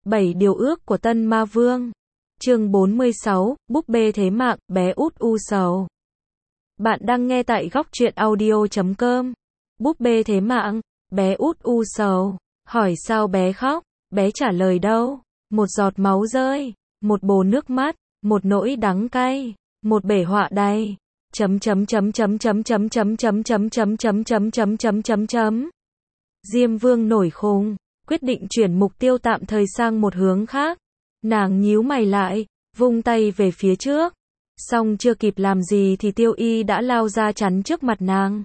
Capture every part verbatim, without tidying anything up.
bảy điều ước của Tân Ma Vương. Chương bốn mươi sáu, búp bê thế mạng, bé út u sầu. Bạn đang nghe tại góc truyện audio chấm com. Búp bê thế mạng, bé út u sầu. Hỏi sao bé khóc, bé trả lời đâu. Một giọt máu rơi, một bồ nước mắt, một nỗi đắng cay, một bể họa đầy. Chấm chấm chấm chấm chấm chấm chấm chấm chấm chấm chấm chấm chấm chấm chấm chấm. Diêm Vương nổi khùng, quyết định chuyển mục tiêu tạm thời sang một hướng khác. Nàng nhíu mày lại, vung tay về phía trước. Xong chưa kịp làm gì thì Tiêu Y đã lao ra chắn trước mặt nàng.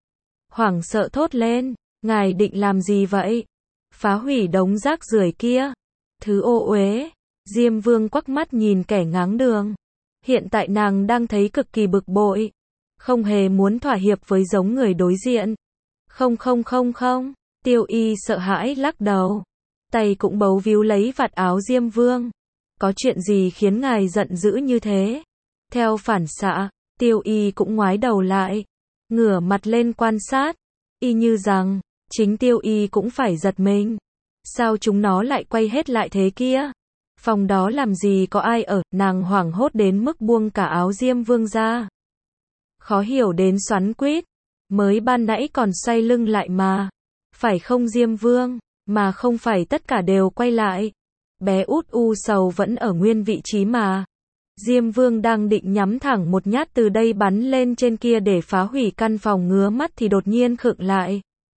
Hoảng sợ thốt lên, ngài định làm gì vậy? Phá hủy đống rác rưởi kia. Thứ ô uế. Diêm Vương quắc mắt nhìn kẻ ngáng đường. Hiện tại nàng đang thấy cực kỳ bực bội. Không hề muốn thỏa hiệp với giống người đối diện. Không không không không. Tiêu Y sợ hãi lắc đầu. Tay cũng bấu víu lấy vạt áo Diêm Vương. Có chuyện gì khiến ngài giận dữ như thế? Theo phản xạ, Tiêu Y cũng ngoái đầu lại. Ngửa mặt lên quan sát. Y như rằng, chính Tiêu Y cũng phải giật mình. Sao chúng nó lại quay hết lại thế kia? Phòng đó làm gì có ai ở, nàng hoảng hốt đến mức buông cả áo Diêm Vương ra. Khó hiểu đến xoắn quýt. Mới ban nãy còn xoay lưng lại mà. Phải không Diêm Vương? Mà không phải tất cả đều quay lại. Bé út u sầu vẫn ở nguyên vị trí mà. Diêm Vương đang định nhắm thẳng một nhát từ đây bắn lên trên kia để phá hủy căn phòng ngứa mắt thì đột nhiên khựng lại.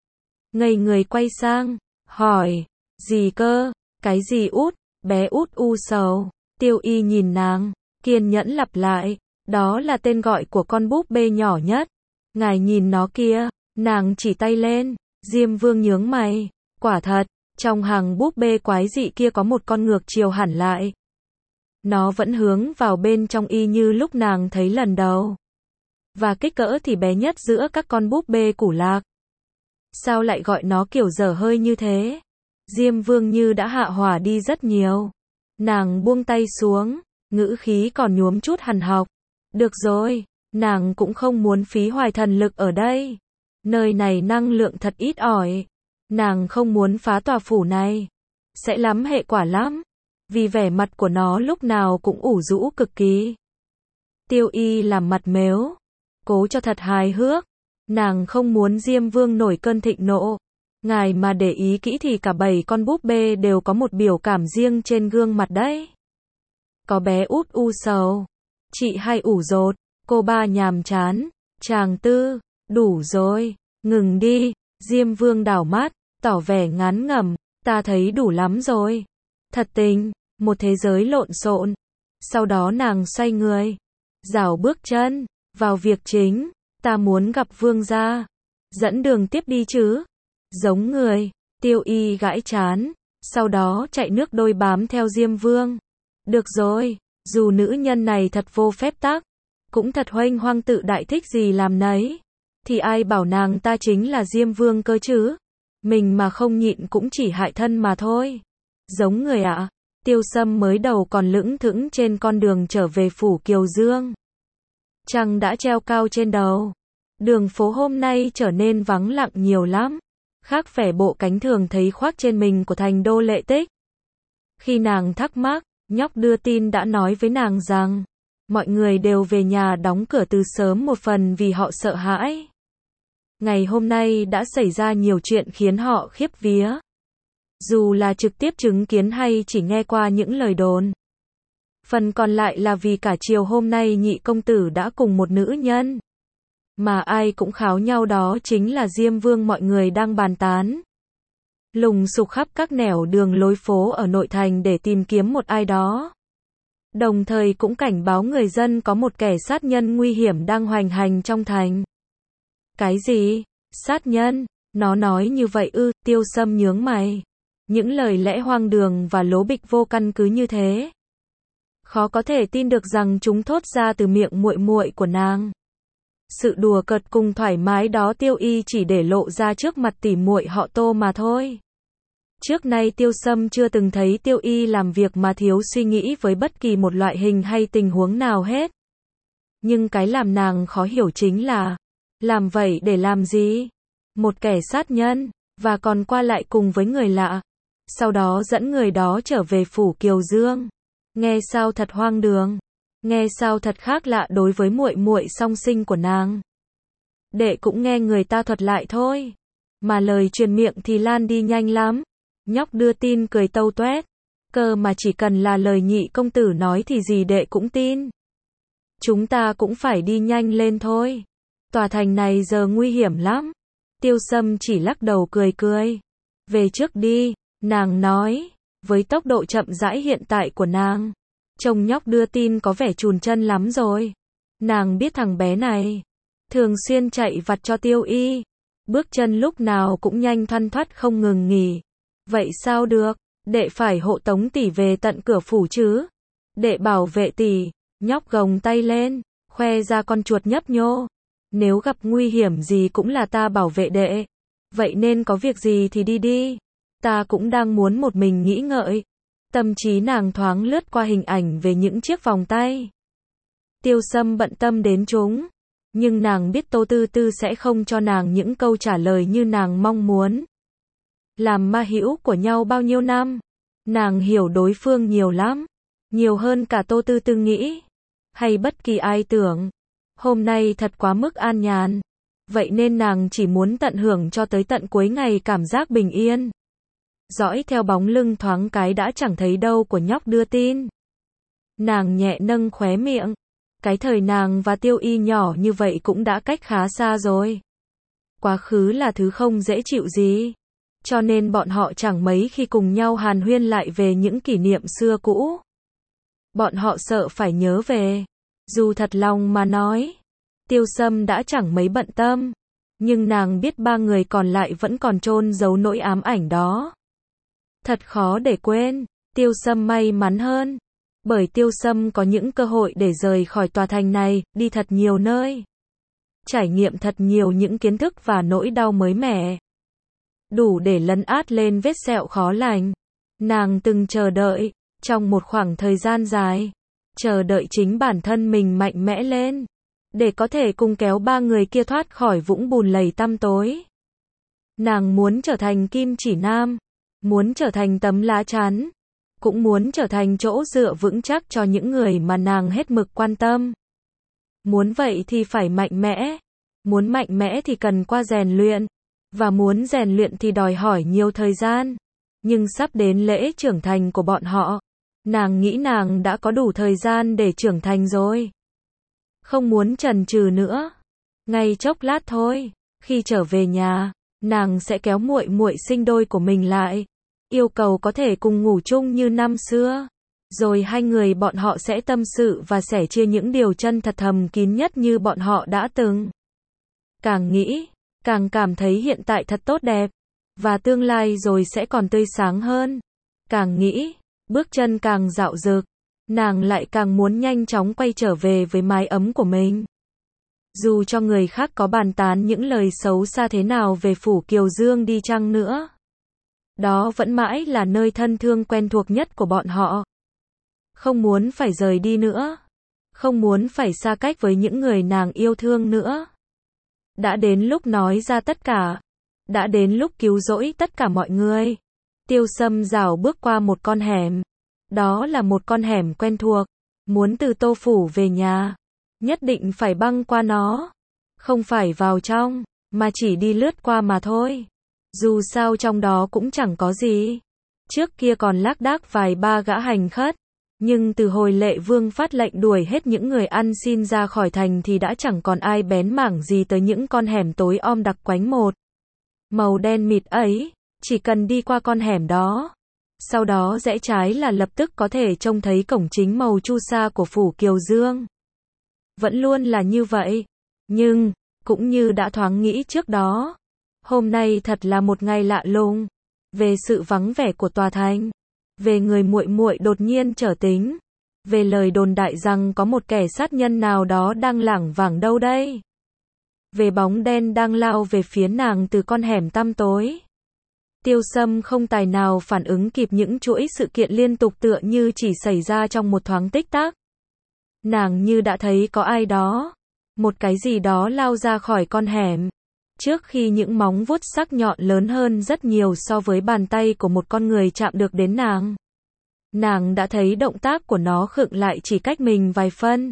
Ngây người quay sang, hỏi, gì cơ, cái gì út, bé út u sầu. Tiêu Y nhìn nàng, kiên nhẫn lặp lại, đó là tên gọi của con búp bê nhỏ nhất. Ngài nhìn nó kia, nàng chỉ tay lên. Diêm Vương nhướng mày, quả thật, trong hàng búp bê quái dị kia có một con ngược chiều hẳn lại. Nó vẫn hướng vào bên trong y như lúc nàng thấy lần đầu. Và kích cỡ thì bé nhất giữa các con búp bê củ lạc. Sao lại gọi nó kiểu dở hơi như thế? Diêm Vương như đã hạ hỏa đi rất nhiều. Nàng buông tay xuống, ngữ khí còn nhuốm chút hằn học. Được rồi, nàng cũng không muốn phí hoài thần lực ở đây. Nơi này năng lượng thật ít ỏi. Nàng không muốn phá tòa phủ này. Sẽ lắm hệ quả lắm. Vì vẻ mặt của nó lúc nào cũng ủ rũ cực kỳ. Tiêu Y làm mặt mếu. Cố cho thật hài hước. Nàng không muốn Diêm Vương nổi cơn thịnh nộ. Ngài mà để ý kỹ thì cả bảy con búp bê đều có một biểu cảm riêng trên gương mặt đấy. Có bé út u sầu. Chị hay ủ rột. Cô ba nhàm chán. Chàng tư. Đủ rồi. Ngừng đi. Diêm Vương đảo mắt, tỏ vẻ ngán ngẩm. Ta thấy đủ lắm rồi. Thật tình, một thế giới lộn xộn. Sau đó nàng xoay người. Rảo bước chân, vào việc chính. Ta muốn gặp Vương gia. Dẫn đường tiếp đi chứ. Giống người. Tiêu Y gãi chán. Sau đó chạy nước đôi bám theo Diêm Vương. Được rồi, dù nữ nhân này thật vô phép tắc. Cũng thật huênh hoang tự đại thích gì làm nấy. Thì ai bảo nàng ta chính là Diêm Vương cơ chứ? Mình mà không nhịn cũng chỉ hại thân mà thôi. Giống người ạ. À. Tiêu Sâm mới đầu còn lững thững trên con đường trở về phủ Kiều Dương. Trăng đã treo cao trên đầu. Đường phố hôm nay trở nên vắng lặng nhiều lắm. Khác vẻ bộ cánh thường thấy khoác trên mình của thành đô Lệ Tích. Khi nàng thắc mắc, nhóc đưa tin đã nói với nàng rằng mọi người đều về nhà đóng cửa từ sớm một phần vì họ sợ hãi. Ngày hôm nay đã xảy ra nhiều chuyện khiến họ khiếp vía. Dù là trực tiếp chứng kiến hay chỉ nghe qua những lời đồn. Phần còn lại là vì cả chiều hôm nay nhị công tử đã cùng một nữ nhân. Mà ai cũng kháo nhau đó chính là Diêm Vương mọi người đang bàn tán. Lùng sục khắp các nẻo đường lối phố ở nội thành để tìm kiếm một ai đó. Đồng thời cũng cảnh báo người dân có một kẻ sát nhân nguy hiểm đang hoành hành trong thành. Cái gì? Sát nhân? Nó nói như vậy ư? Tiêu Sâm nhướng mày. Những lời lẽ hoang đường và lố bịch vô căn cứ như thế. Khó có thể tin được rằng chúng thốt ra từ miệng muội muội của nàng. Sự đùa cợt cùng thoải mái đó Tiêu Y chỉ để lộ ra trước mặt tỉ muội họ Tô mà thôi. Trước nay Tiêu Sâm chưa từng thấy Tiêu Y làm việc mà thiếu suy nghĩ với bất kỳ một loại hình hay tình huống nào hết. Nhưng cái làm nàng khó hiểu chính là, làm vậy để làm gì? Một kẻ sát nhân, và còn qua lại cùng với người lạ. sau đó dẫn người đó trở về phủ Kiều Dương. Nghe sao thật hoang đường, nghe sao thật khác lạ đối với muội muội song sinh của nàng. Đệ cũng nghe người ta thuật lại thôi, mà lời truyền miệng thì lan đi nhanh lắm. Nhóc đưa tin cười tâu toét, cơ mà chỉ cần là lời nhị công tử nói thì gì đệ cũng tin. Chúng ta cũng phải đi nhanh lên thôi. Tòa thành này giờ nguy hiểm lắm. Tiêu Sâm chỉ lắc đầu cười cười. Về trước đi, nàng nói, với tốc độ chậm rãi hiện tại của nàng. Trông nhóc đưa tin có vẻ chùn chân lắm rồi. Nàng biết thằng bé này thường xuyên chạy vặt cho Tiêu Y, bước chân lúc nào cũng nhanh thoăn thoắt không ngừng nghỉ. Vậy sao được, đệ phải hộ tống tỷ về tận cửa phủ chứ. Đệ bảo vệ tỷ. Nhóc gồng tay lên, khoe ra con chuột nhấp nhô. Nếu gặp nguy hiểm gì cũng là ta bảo vệ đệ. Vậy nên có việc gì thì đi đi. Ta cũng đang muốn một mình nghĩ ngợi. Tâm trí nàng thoáng lướt qua hình ảnh về những chiếc vòng tay. Tiêu Sâm bận tâm đến chúng. Nhưng nàng biết Tô Tư Tư sẽ không cho nàng những câu trả lời như nàng mong muốn. Làm ma hữu của nhau bao nhiêu năm, nàng hiểu đối phương nhiều lắm. Nhiều hơn cả Tô Tư Tư nghĩ. Hay bất kỳ ai tưởng. Hôm nay thật quá mức an nhàn. Vậy nên nàng chỉ muốn tận hưởng cho tới tận cuối ngày cảm giác bình yên. Dõi theo bóng lưng thoáng cái đã chẳng thấy đâu của nhóc đưa tin. Nàng nhẹ nâng khóe miệng. Cái thời nàng và Tiêu Y nhỏ như vậy cũng đã cách khá xa rồi. Quá khứ là thứ không dễ chịu gì. Cho nên bọn họ chẳng mấy khi cùng nhau hàn huyên lại về những kỷ niệm xưa cũ. Bọn họ sợ phải nhớ về. Dù thật lòng mà nói, Tiêu Sâm đã chẳng mấy bận tâm. Nhưng nàng biết ba người còn lại vẫn còn chôn giấu nỗi ám ảnh đó. Thật khó để quên. Tiêu Sâm may mắn hơn. Bởi Tiêu Sâm có những cơ hội để rời khỏi tòa thành này, đi thật nhiều nơi. Trải nghiệm thật nhiều những kiến thức và nỗi đau mới mẻ. Đủ để lấn át lên vết sẹo khó lành. Nàng từng chờ đợi, trong một khoảng thời gian dài. Chờ đợi chính bản thân mình mạnh mẽ lên. Để có thể cùng kéo ba người kia thoát khỏi vũng bùn lầy tăm tối. Nàng muốn trở thành kim chỉ nam. Muốn trở thành tấm lá chắn. Cũng muốn trở thành chỗ dựa vững chắc cho những người mà nàng hết mực quan tâm. Muốn vậy thì phải mạnh mẽ. Muốn mạnh mẽ thì cần qua rèn luyện. Và muốn rèn luyện thì đòi hỏi nhiều thời gian. Nhưng sắp đến lễ trưởng thành của bọn họ. Nàng nghĩ nàng đã có đủ thời gian để trưởng thành rồi. Không muốn chần chừ nữa. Ngay chốc lát thôi, khi trở về nhà, nàng sẽ kéo muội muội sinh đôi của mình lại. Yêu cầu có thể cùng ngủ chung như năm xưa. Rồi hai người bọn họ sẽ tâm sự và sẻ chia những điều chân thật thầm kín nhất như bọn họ đã từng. Càng nghĩ, càng cảm thấy hiện tại thật tốt đẹp. Và tương lai rồi sẽ còn tươi sáng hơn. Càng nghĩ, bước chân càng dạo dực. Nàng lại càng muốn nhanh chóng quay trở về với mái ấm của mình. Dù cho người khác có bàn tán những lời xấu xa thế nào về phủ Kiều Dương đi chăng nữa. Đó vẫn mãi là nơi thân thương quen thuộc nhất của bọn họ. Không muốn phải rời đi nữa. Không muốn phải xa cách với những người nàng yêu thương nữa. Đã đến lúc nói ra tất cả. Đã đến lúc cứu rỗi tất cả mọi người. Tiêu Sâm rảo bước qua một con hẻm. Đó là một con hẻm quen thuộc. Muốn từ Tô Phủ về nhà. Nhất định phải băng qua nó. Không phải vào trong, mà chỉ đi lướt qua mà thôi. Dù sao trong đó cũng chẳng có gì. Trước kia còn lác đác vài ba gã hành khất. Nhưng từ hồi Lệ Vương phát lệnh đuổi hết những người ăn xin ra khỏi thành thì đã chẳng còn ai bén mảng gì tới những con hẻm tối om đặc quánh một. Màu đen mịt ấy, chỉ cần đi qua con hẻm đó. Sau đó rẽ trái là lập tức có thể trông thấy cổng chính màu chu sa của phủ Kiều Dương. Vẫn luôn là như vậy. Nhưng, cũng như đã thoáng nghĩ trước đó. Hôm nay thật là một ngày lạ lùng. Về sự vắng vẻ của tòa thành. Về người muội muội đột nhiên trở tính. Về lời đồn đại rằng có một kẻ sát nhân nào đó đang lảng vảng đâu đây. Về bóng đen đang lao về phía nàng từ con hẻm tăm tối. Tiêu Sâm không tài nào phản ứng kịp những chuỗi sự kiện liên tục tựa như chỉ xảy ra trong một thoáng tích tắc. Nàng như đã thấy có ai đó, một cái gì đó lao ra khỏi con hẻm. Trước khi những móng vuốt sắc nhọn lớn hơn rất nhiều so với bàn tay của một con người chạm được đến nàng, nàng đã thấy động tác của nó khựng lại chỉ cách mình vài phân.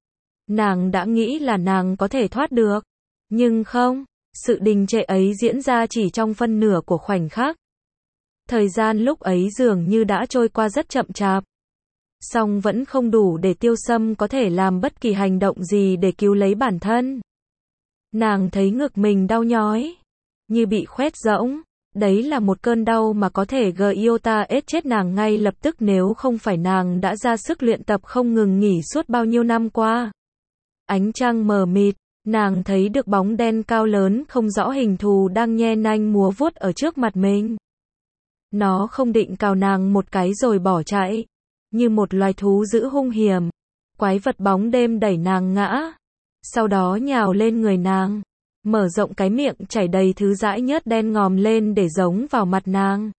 Nàng đã nghĩ là nàng có thể thoát được. Nhưng không, sự đình trệ ấy diễn ra chỉ trong phân nửa của khoảnh khắc. Thời gian lúc ấy dường như đã trôi qua rất chậm chạp. Song vẫn không đủ để Tiêu Sâm có thể làm bất kỳ hành động gì để cứu lấy bản thân. Nàng thấy ngực mình đau nhói, như bị khoét rỗng. Đấy là một cơn đau mà có thể gây iota ết chết nàng ngay lập tức nếu không phải nàng đã ra sức luyện tập không ngừng nghỉ suốt bao nhiêu năm qua. Ánh trăng mờ mịt, nàng thấy được bóng đen cao lớn không rõ hình thù đang nhe nanh múa vuốt ở trước mặt mình. Nó không định cào nàng một cái rồi bỏ chạy, như một loài thú dữ hung hiểm. Quái vật bóng đêm đẩy nàng ngã, sau đó nhào lên người nàng, mở rộng cái miệng chảy đầy thứ dãi nhớt đen ngòm lên để giống vào mặt nàng.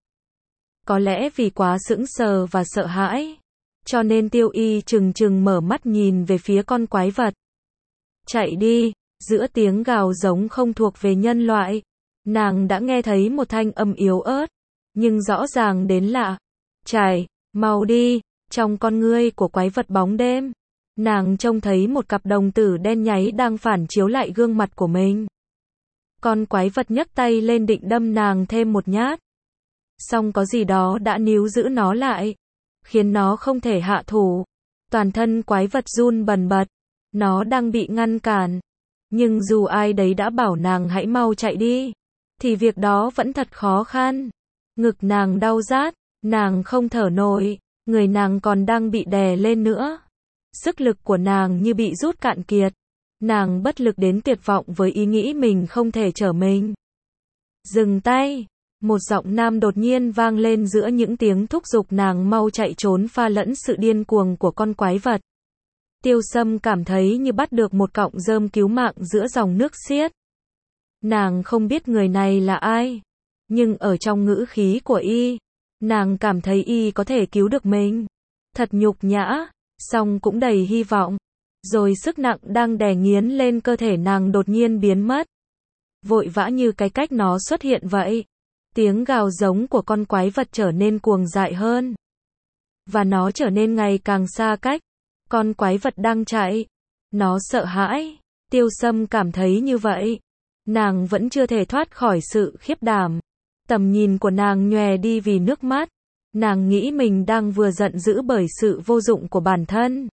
Có lẽ vì quá sững sờ và sợ hãi, cho nên Tiêu Y trừng trừng mở mắt nhìn về phía con quái vật. Chạy đi, giữa tiếng gào giống không thuộc về nhân loại, nàng đã nghe thấy một thanh âm yếu ớt, nhưng rõ ràng đến lạ. Chạy, mau đi, trong con ngươi của quái vật bóng đêm. Nàng trông thấy một cặp đồng tử đen nháy đang phản chiếu lại gương mặt của mình. Con quái vật nhấc tay lên định đâm nàng thêm một nhát. Song có gì đó đã níu giữ nó lại, khiến nó không thể hạ thủ. Toàn thân quái vật run bần bật. Nó đang bị ngăn cản. Nhưng dù ai đấy đã bảo nàng hãy mau chạy đi, thì việc đó vẫn thật khó khăn. Ngực nàng đau rát, nàng không thở nổi, người nàng còn đang bị đè lên nữa. Sức lực của nàng như bị rút cạn kiệt. Nàng bất lực đến tuyệt vọng với ý nghĩ mình không thể trở mình. Dừng tay, một giọng nam đột nhiên vang lên giữa những tiếng thúc giục nàng mau chạy trốn pha lẫn sự điên cuồng của con quái vật. Tiêu Sâm cảm thấy như bắt được một cọng rơm cứu mạng giữa dòng nước xiết. Nàng không biết người này là ai, nhưng ở trong ngữ khí của y, nàng cảm thấy y có thể cứu được mình. Thật nhục nhã, song cũng đầy hy vọng. Rồi sức nặng đang đè nghiến lên cơ thể nàng đột nhiên biến mất. Vội vã như cái cách nó xuất hiện vậy. Tiếng gào giống của con quái vật trở nên cuồng dại hơn. Và nó trở nên ngày càng xa cách. Con quái vật đang chạy. Nó sợ hãi. Tiêu Sâm cảm thấy như vậy. Nàng vẫn chưa thể thoát khỏi sự khiếp đảm. Tầm nhìn của nàng nhòe đi vì nước mắt. Nàng nghĩ mình đang vừa giận dữ bởi sự vô dụng của bản thân,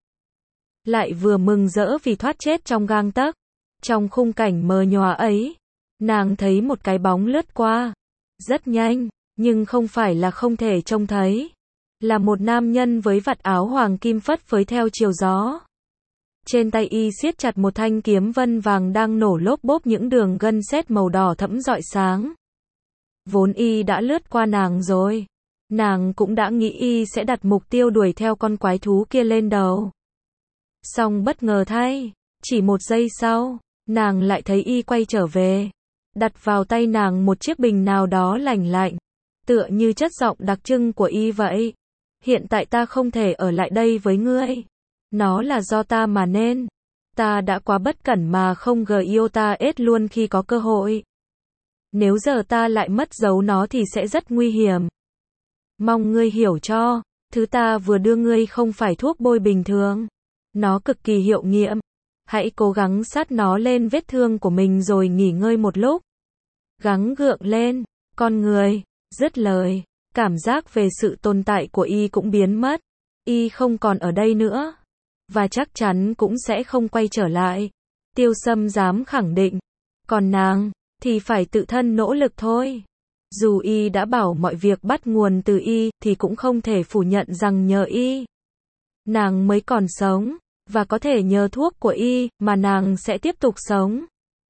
lại vừa mừng rỡ vì thoát chết trong gang tấc. Trong khung cảnh mờ nhòa ấy, nàng thấy một cái bóng lướt qua. Rất nhanh, nhưng không phải là không thể trông thấy. Là một nam nhân với vạt áo hoàng kim phất phới theo chiều gió. Trên tay y siết chặt một thanh kiếm vân vàng đang nổ lốp bốp những đường gân sét màu đỏ thẫm rọi sáng. Vốn y đã lướt qua nàng rồi. Nàng cũng đã nghĩ y sẽ đặt mục tiêu đuổi theo con quái thú kia lên đầu. Song bất ngờ thay, chỉ một giây sau, nàng lại thấy y quay trở về. Đặt vào tay nàng một chiếc bình nào đó lành lạnh, tựa như chất giọng đặc trưng của y vậy. Hiện tại ta không thể ở lại đây với ngươi. Nó là do ta mà nên. Ta đã quá bất cẩn mà không gờ iota ết luôn khi có cơ hội. Nếu giờ ta lại mất dấu nó thì sẽ rất nguy hiểm. Mong ngươi hiểu cho, thứ ta vừa đưa ngươi không phải thuốc bôi bình thường. Nó cực kỳ hiệu nghiệm. Hãy cố gắng sát nó lên vết thương của mình rồi nghỉ ngơi một lúc. Gắng gượng lên, con người. Dứt lời, cảm giác về sự tồn tại của y cũng biến mất. Y không còn ở đây nữa. Và chắc chắn cũng sẽ không quay trở lại. Tiêu Sâm dám khẳng định. Còn nàng, thì phải tự thân nỗ lực thôi. Dù y đã bảo mọi việc bắt nguồn từ y, thì cũng không thể phủ nhận rằng nhờ y, nàng mới còn sống. Và có thể nhờ thuốc của y, mà nàng sẽ tiếp tục sống.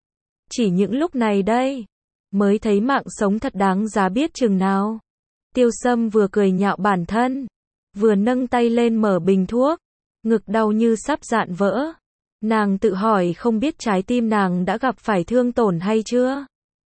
Chỉ những lúc này đây, mới thấy mạng sống thật đáng giá biết chừng nào. Tiêu Sâm vừa cười nhạo bản thân, vừa nâng tay lên mở bình thuốc. Ngực đau như sắp rạn vỡ. Nàng tự hỏi không biết trái tim nàng đã gặp phải thương tổn hay chưa.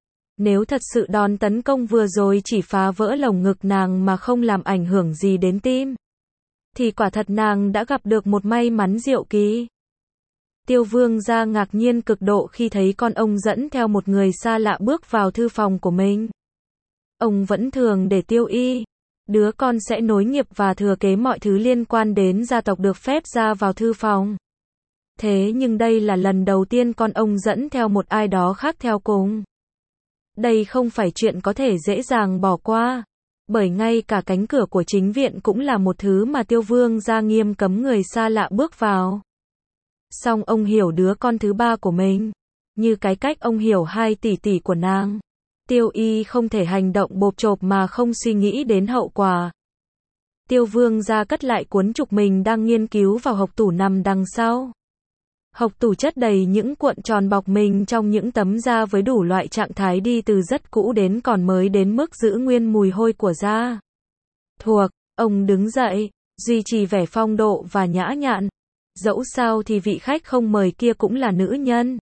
Nếu thật sự đòn tấn công vừa rồi chỉ phá vỡ lồng ngực nàng mà không làm ảnh hưởng gì đến tim, thì quả thật nàng đã gặp được một may mắn diệu kỳ. Tiêu Vương gia ngạc nhiên cực độ khi thấy con ông dẫn theo một người xa lạ bước vào thư phòng của mình. Ông vẫn thường để Tiêu Y, đứa con sẽ nối nghiệp và thừa kế mọi thứ liên quan đến gia tộc được phép ra vào thư phòng. Thế nhưng đây là lần đầu tiên con ông dẫn theo một ai đó khác theo cùng. Đây không phải chuyện có thể dễ dàng bỏ qua, bởi ngay cả cánh cửa của chính viện cũng là một thứ mà Tiêu Vương gia nghiêm cấm người xa lạ bước vào. Song ông hiểu đứa con thứ ba của mình, như cái cách ông hiểu hai tỷ tỷ của nàng. Tiêu Y không thể hành động bộp chộp mà không suy nghĩ đến hậu quả. Tiêu Vương gia cất lại cuốn trục mình đang nghiên cứu vào hộc tủ nằm đằng sau. Hộc tủ chất đầy những cuộn tròn bọc mình trong những tấm da với đủ loại trạng thái đi từ rất cũ đến còn mới đến mức giữ nguyên mùi hôi của da. Thuộc, ông đứng dậy, duy trì vẻ phong độ và nhã nhặn. Dẫu sao thì vị khách không mời kia cũng là nữ nhân.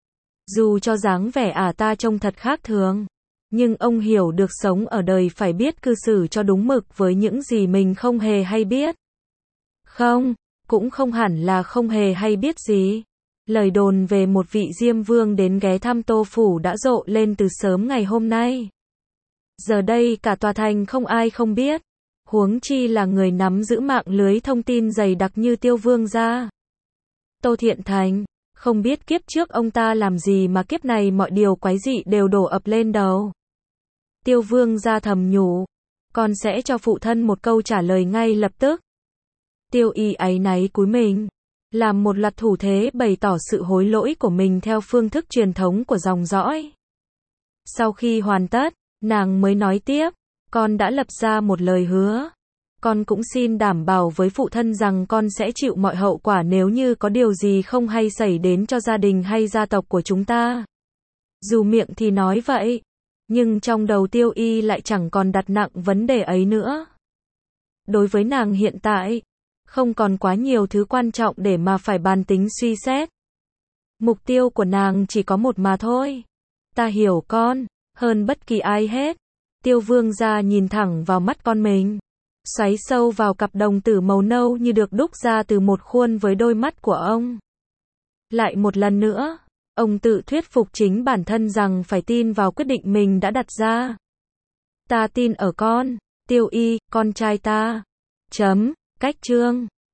Dù cho dáng vẻ ả ta trông thật khác thường, nhưng ông hiểu được sống ở đời phải biết cư xử cho đúng mực với những gì mình không hề hay biết. Không, cũng không hẳn là không hề hay biết gì. Lời đồn về một vị Diêm Vương đến ghé thăm Tô Phủ đã rộ lên từ sớm ngày hôm nay. Giờ đây cả tòa thành không ai không biết, huống chi là người nắm giữ mạng lưới thông tin dày đặc như Tiêu Vương gia. Tô Thiện Thành, không biết kiếp trước ông ta làm gì mà kiếp này mọi điều quái dị đều đổ ập lên đầu. Tiêu Vương gia thầm nhủ, con sẽ cho phụ thân một câu trả lời ngay lập tức. Tiêu Y áy náy cúi mình, làm một loạt thủ thế bày tỏ sự hối lỗi của mình theo phương thức truyền thống của dòng dõi. Sau khi hoàn tất, nàng mới nói tiếp, con đã lập ra một lời hứa. Con cũng xin đảm bảo với phụ thân rằng con sẽ chịu mọi hậu quả nếu như có điều gì không hay xảy đến cho gia đình hay gia tộc của chúng ta. Dù miệng thì nói vậy, nhưng trong đầu Tiêu Y lại chẳng còn đặt nặng vấn đề ấy nữa. Đối với nàng hiện tại, không còn quá nhiều thứ quan trọng để mà phải bàn tính suy xét. Mục tiêu của nàng chỉ có một mà thôi. Ta hiểu con, hơn bất kỳ ai hết. Tiêu Vương gia nhìn thẳng vào mắt con mình, xoáy sâu vào cặp đồng tử màu nâu như được đúc ra từ một khuôn với đôi mắt của ông. Lại một lần nữa, ông tự thuyết phục chính bản thân rằng phải tin vào quyết định mình đã đặt ra. Ta tin ở con, Tiêu Y, con trai ta. Chấm, cách chương.